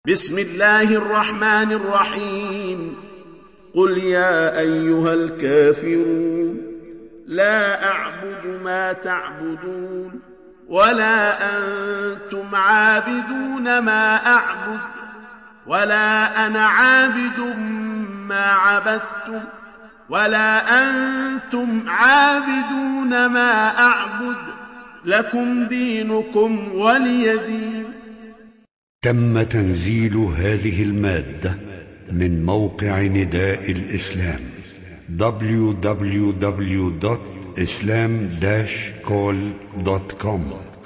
بسم الله الرحمن الرحيم. قل يا أيها الكافرون لا أعبد ما تعبدون ولا أنتم عابدون ما أعبد ولا أنا عابد ما عبدتم ولا أنتم عابدون ما أعبد لكم دينكم ولي دين. تم تنزيل هذه المادة من موقع نداء الإسلام www.islam-call.com